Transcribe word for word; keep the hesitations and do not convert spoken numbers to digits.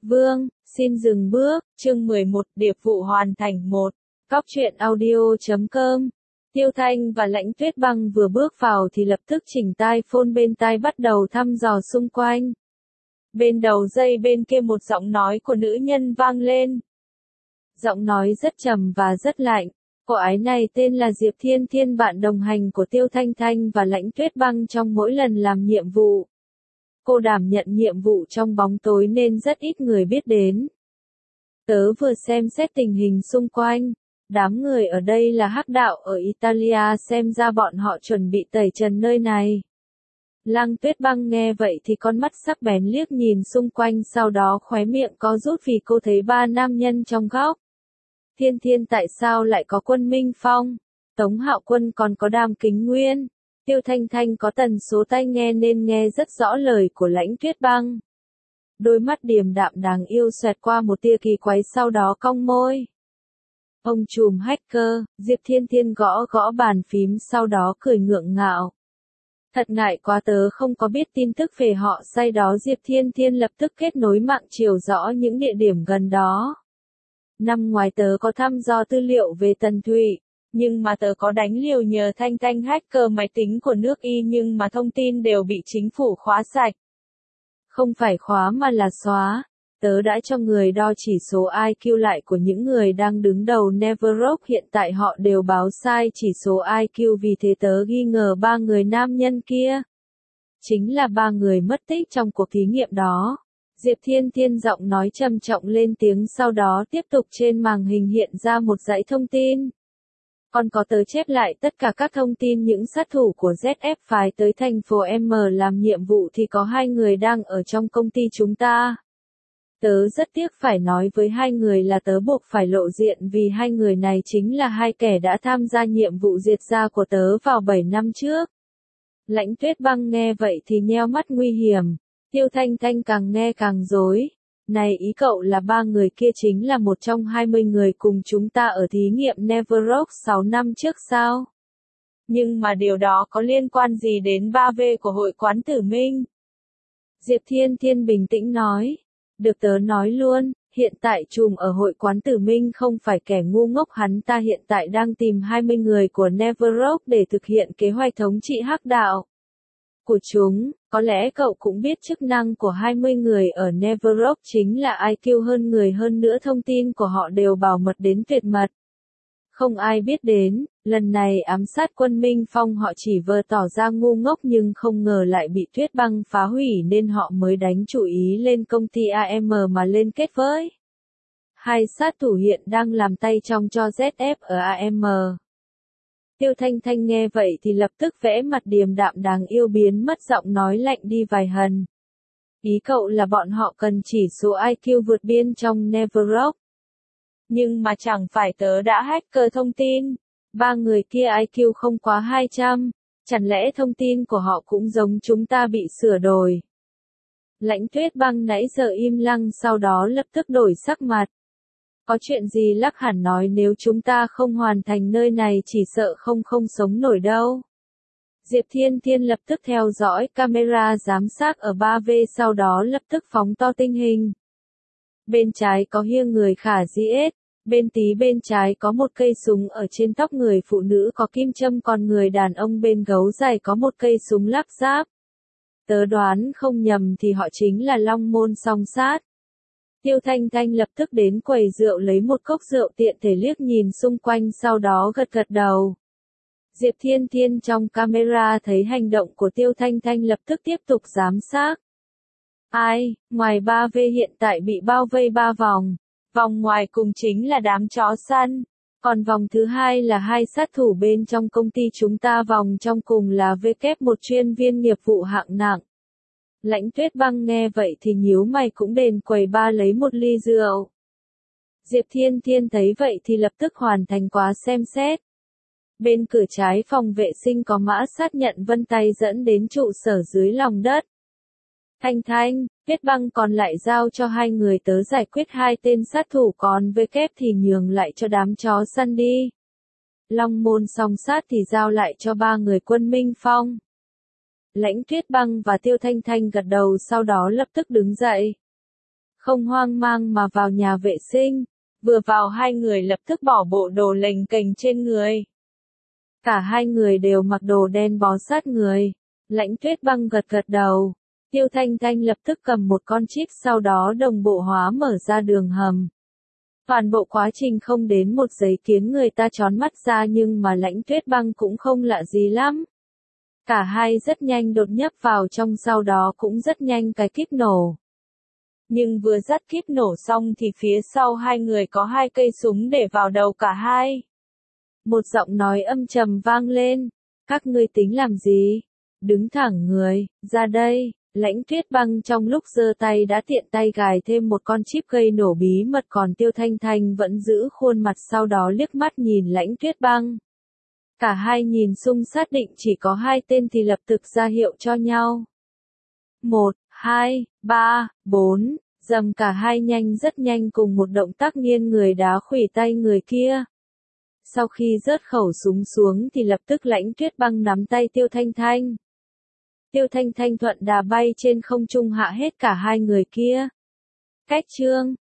Vương, xin dừng bước, chương mười một, điệp vụ hoàn thành một. Cóc truyện audio chấm com. Tiêu Thanh và Lãnh Tuyết Băng vừa bước vào thì lập tức chỉnh tai phone bên tai bắt đầu thăm dò xung quanh. Bên đầu dây bên kia một giọng nói của nữ nhân vang lên. Giọng nói rất trầm và rất lạnh. Cô ái này tên là Diệp Thiên Thiên, bạn đồng hành của Tiêu Thanh Thanh và Lãnh Tuyết Băng trong mỗi lần làm nhiệm vụ. Cô đảm nhận nhiệm vụ trong bóng tối nên rất ít người biết đến. Tớ vừa xem xét tình hình xung quanh. Đám người ở đây là hắc đạo ở Italia, xem ra bọn họ chuẩn bị tẩy trần nơi này. Lăng Tuyết Băng nghe vậy thì con mắt sắc bén liếc nhìn xung quanh, sau đó khóe miệng có rút vì cô thấy ba nam nhân trong góc. Thiên Thiên, tại sao lại có Quân Minh Phong, Tống Hạo Quân còn có Đàm Kính Nguyên? Tiêu Thanh Thanh có tần số tai nghe nên nghe rất rõ lời của Lãnh Tuyết Băng. Đôi mắt điềm đạm đáng yêu xoẹt qua một tia kỳ quái, sau đó cong môi. Ông trùm hacker, Diệp Thiên Thiên gõ gõ bàn phím sau đó cười ngượng ngạo. Thật ngại quá, tớ không có biết tin tức về họ. Sau đó Diệp Thiên Thiên lập tức kết nối mạng chiều rõ những địa điểm gần đó. Năm ngoài tớ có thăm dò tư liệu về Tần Thụy, nhưng mà tớ có đánh liều nhờ Thanh Thanh hacker máy tính của nước Y, nhưng mà thông tin đều bị chính phủ khóa sạch. Không phải khóa mà là xóa. Tớ đã cho người đo chỉ số i kiu lại của những người đang đứng đầu Neverrock, hiện tại họ đều báo sai chỉ số i kiu, vì thế tớ nghi ngờ ba người nam nhân kia chính là ba người mất tích trong cuộc thí nghiệm đó. Diệp Thiên Thiên giọng nói trầm trọng lên tiếng, sau đó tiếp tục trên màn hình hiện ra một dãy thông tin. Còn có tớ chép lại tất cả các thông tin những sát thủ của Z F phái tới thành phố M làm nhiệm vụ thì có hai người đang ở trong công ty chúng ta. Tớ rất tiếc phải nói với hai người là tớ buộc phải lộ diện vì hai người này chính là hai kẻ đã tham gia nhiệm vụ diệt gia của tớ vào bảy năm trước. Lãnh Tuyết Băng nghe vậy thì nheo mắt nguy hiểm. Tiêu Thanh Thanh càng nghe càng rối. Này, ý cậu là ba người kia chính là một trong hai mươi người cùng chúng ta ở thí nghiệm Neverrock sáu năm trước sao? Nhưng mà điều đó có liên quan gì đến ba V của hội quán Tử Minh? Diệp Thiên Thiên bình tĩnh nói. Được, tớ nói luôn, hiện tại trùm ở hội quán Tử Minh không phải kẻ ngu ngốc, hắn ta hiện tại đang tìm hai mươi người của Neverrock để thực hiện kế hoạch thống trị hắc đạo của chúng. Có lẽ cậu cũng biết chức năng của hai mươi người ở Neverrock chính là i kiu hơn người, hơn nữa thông tin của họ đều bảo mật đến tuyệt mật. Không ai biết đến, lần này ám sát Quân Minh Phong họ chỉ vờ tỏ ra ngu ngốc nhưng không ngờ lại bị Tuyết Băng phá hủy nên họ mới đánh chú ý lên công ty a em mà liên kết với hai sát thủ hiện đang làm tay trong cho Z F ở a em. Tiêu Thanh Thanh nghe vậy thì lập tức vẽ mặt điềm đạm đáng yêu biến mất, giọng nói lạnh đi vài phần. Ý cậu là bọn họ cần chỉ số i kiu vượt biên trong Neverrock. Nhưng mà chẳng phải tớ đã hacker thông tin. Ba người kia i kiu không quá hai trăm. Chẳng lẽ thông tin của họ cũng giống chúng ta bị sửa đổi? Lãnh Tuyết Băng nãy giờ im lặng, sau đó lập tức đổi sắc mặt. Có chuyện gì lắc hẳn nói, nếu chúng ta không hoàn thành nơi này chỉ sợ không không sống nổi đâu. Diệp Thiên Thiên lập tức theo dõi camera giám sát ở ba V, sau đó lập tức phóng to tinh hình. Bên trái có hiêng người khả dĩ ết, bên tí bên trái có một cây súng ở trên tóc người phụ nữ có kim châm, còn người đàn ông bên gấu dài có một cây súng lắp ráp. Tớ đoán không nhầm thì họ chính là Long Môn song sát. Tiêu Thanh Thanh lập tức đến quầy rượu lấy một cốc rượu, tiện thể liếc nhìn xung quanh sau đó gật gật đầu. Diệp Thiên Thiên trong camera thấy hành động của Tiêu Thanh Thanh lập tức tiếp tục giám sát. Ai, ngoài ba V hiện tại bị bao vây ba vòng. Vòng ngoài cùng chính là đám chó săn. Còn vòng thứ hai là hai sát thủ bên trong công ty chúng ta, vòng trong cùng là W, một chuyên viên nghiệp vụ hạng nặng. Lãnh Tuyết Băng nghe vậy thì nhíu mày, cũng đến quầy ba lấy một ly rượu. Diệp Thiên Thiên thấy vậy thì lập tức hoàn thành quá xem xét. Bên cửa trái phòng vệ sinh có mã xác nhận vân tay dẫn đến trụ sở dưới lòng đất. Thanh Thanh, Tuyết Băng còn lại giao cho hai người tớ giải quyết hai tên sát thủ, còn W thì nhường lại cho đám chó săn đi. Long Môn song sát thì giao lại cho ba người Quân Minh Phong. Lãnh Tuyết Băng và Tiêu Thanh Thanh gật đầu, sau đó lập tức đứng dậy. không hoang mang mà vào nhà vệ sinh. Vừa vào hai người lập tức bỏ bộ đồ lềnh kềnh trên người. Cả hai người đều mặc đồ đen bó sát người. Lãnh Tuyết Băng gật gật đầu. Tiêu Thanh Thanh lập tức cầm một con chip sau đó đồng bộ hóa mở ra đường hầm. Toàn bộ quá trình không đến một giây khiến người ta tròn mắt ra nhưng mà Lãnh Tuyết Băng cũng không lạ gì lắm. Cả hai rất nhanh đột nhập vào trong sau đó cũng rất nhanh cái kíp nổ. Nhưng vừa dắt kíp nổ xong thì phía sau hai người có hai cây súng để vào đầu cả hai. Một giọng nói âm trầm vang lên. Các ngươi tính làm gì? Đứng thẳng người, ra đây. Lãnh Tuyết Băng trong lúc giơ tay đã tiện tay gài thêm một con chip gây nổ bí mật còn Tiêu Thanh Thanh vẫn giữ khuôn mặt sau đó liếc mắt nhìn Lãnh Tuyết Băng. Cả hai nhìn xung xác định chỉ có hai tên thì lập tức ra hiệu cho nhau. Một, hai, ba, bốn, dầm cả hai nhanh rất nhanh cùng một động tác nghiêng người đá khuỷu tay người kia. Sau khi rớt khẩu súng xuống thì lập tức Lãnh Tuyết Băng nắm tay Tiêu Thanh Thanh. Tiêu Thanh Thanh thuận đà bay trên không trung hạ hết cả hai người kia. Cách chương